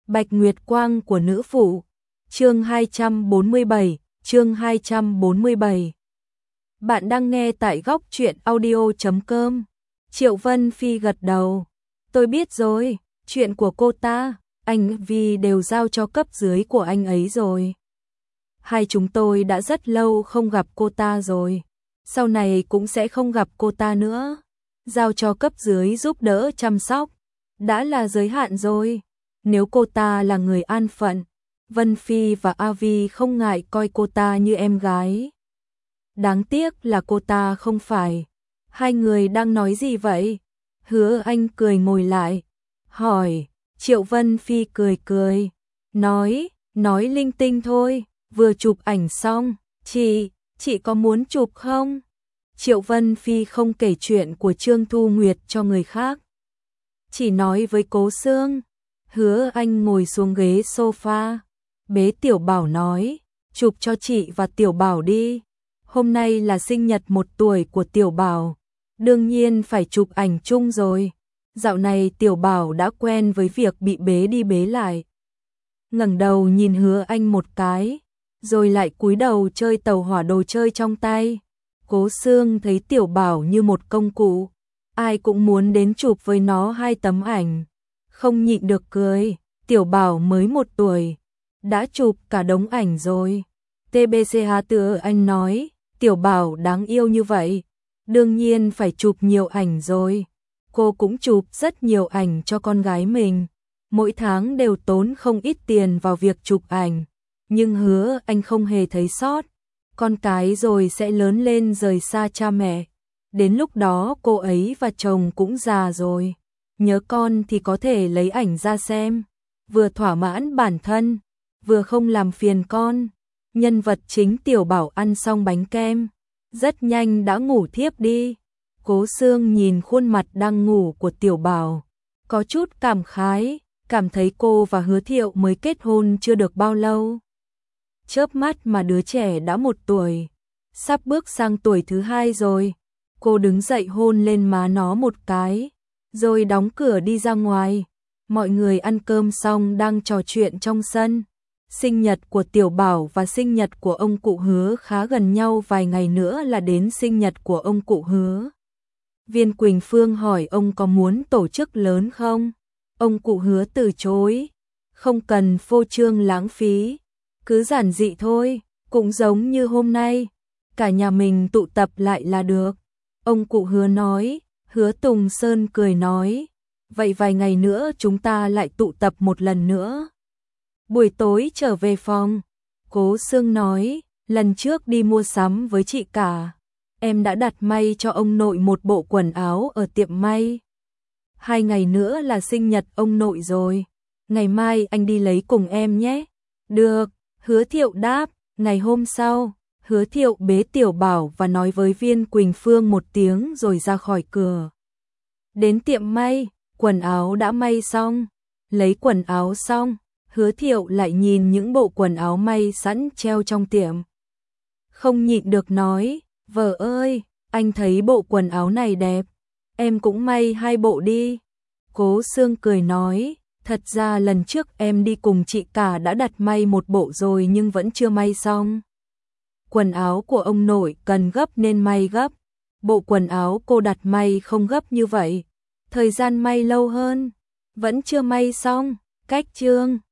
Bạch Nguyệt Quang của nữ phụ. Chương 247, chương 247. Bạn đang nghe tại góc truyện audio.com. Triệu Vân Phi gật đầu. Tôi biết rồi, chuyện của cô ta, anh Vi đều giao cho cấp dưới của anh ấy rồi. Hai chúng tôi đã rất lâu không gặp cô ta rồi, sau này cũng sẽ không gặp cô ta nữa. Giao cho cấp dưới giúp đỡ chăm sóc, đã là giới hạn rồi. Nếu cô ta là người an phận, Vân Phi và A Vi không ngại coi cô ta như em gái. Đáng tiếc là cô ta không phải. Hai người đang nói gì vậy? Hứa Anh cười ngồi lại, hỏi. Triệu Vân Phi cười cười, nói linh tinh thôi, vừa chụp ảnh xong. Chị có muốn chụp không? Triệu Vân Phi không kể chuyện của Trương Thu Nguyệt cho người khác, chỉ nói với Cố Sương. Hứa Anh ngồi xuống ghế sofa, bế Tiểu Bảo nói, chụp cho chị và Tiểu Bảo đi. Hôm nay là sinh nhật 1 tuổi của Tiểu Bảo, đương nhiên phải chụp ảnh chung rồi. Dạo này Tiểu Bảo đã quen với việc bị bế đi bế lại. Ngẩng đầu nhìn Hứa Anh một cái, rồi lại cúi đầu chơi tàu hỏa đồ chơi trong tay. Cố Sương thấy Tiểu Bảo như một công cụ, ai cũng muốn đến chụp với nó 2 tấm ảnh. Không nhịn được cười, Tiểu Bảo mới 1 tuổi, đã chụp cả đống ảnh rồi. TBCH tự anh nói, Tiểu Bảo đáng yêu như vậy, đương nhiên phải chụp nhiều ảnh rồi. Cô cũng chụp rất nhiều ảnh cho con gái mình, mỗi tháng đều tốn không ít tiền vào việc chụp ảnh. Nhưng Hứa Anh không hề thấy sót, con cái rồi sẽ lớn lên rời xa cha mẹ. Đến lúc đó cô ấy và chồng cũng già rồi, nhớ con thì có thể lấy ảnh ra xem, vừa thỏa mãn bản thân, vừa không làm phiền con. Nhân vật chính Tiểu Bảo ăn xong bánh kem, rất nhanh đã ngủ thiếp đi. Cố Sương nhìn khuôn mặt đang ngủ của Tiểu Bảo, có chút cảm khái, cảm thấy cô và Hứa Thiệu mới kết hôn chưa được bao lâu. Chớp mắt mà đứa trẻ đã 1 tuổi, sắp bước sang tuổi thứ 2 rồi. Cô đứng dậy hôn lên má nó một cái, rồi đóng cửa đi ra ngoài. Mọi người ăn cơm xong đang trò chuyện trong sân. Sinh nhật của Tiểu Bảo và sinh nhật của ông cụ Hứa khá gần nhau, vài ngày nữa là đến sinh nhật của ông cụ Hứa. Viên Quỳnh Phương hỏi ông có muốn tổ chức lớn không? Ông cụ Hứa từ chối, không cần phô trương lãng phí, cứ giản dị thôi, cũng giống như hôm nay, cả nhà mình tụ tập lại là được. Ông cụ Hứa nói. Hứa Tùng Sơn cười nói, vậy vài ngày nữa chúng ta lại tụ tập một lần nữa. Buổi tối trở về phòng, Cố Sương nói, lần trước đi mua sắm với chị cả, em đã đặt may cho ông nội một bộ quần áo ở tiệm may. 2 ngày nữa là sinh nhật ông nội rồi, ngày mai anh đi lấy cùng em nhé. Được, Hứa Thiệu đáp. Ngày hôm sau, Hứa Thiệu bế Tiểu Bảo và nói với Viên Quỳnh Phương một tiếng rồi ra khỏi cửa. Đến tiệm may, quần áo đã may xong. Lấy quần áo xong, Hứa Thiệu lại nhìn những bộ quần áo may sẵn treo trong tiệm. Không nhịn được nói, vợ ơi, anh thấy bộ quần áo này đẹp, em cũng may 2 bộ đi. Cố Sương cười nói, thật ra lần trước em đi cùng chị cả đã đặt may 1 bộ rồi nhưng vẫn chưa may xong. Quần áo của ông nội cần gấp nên may gấp. Bộ quần áo cô đặt may không gấp như vậy, thời gian may lâu hơn, vẫn chưa may xong. Cách chương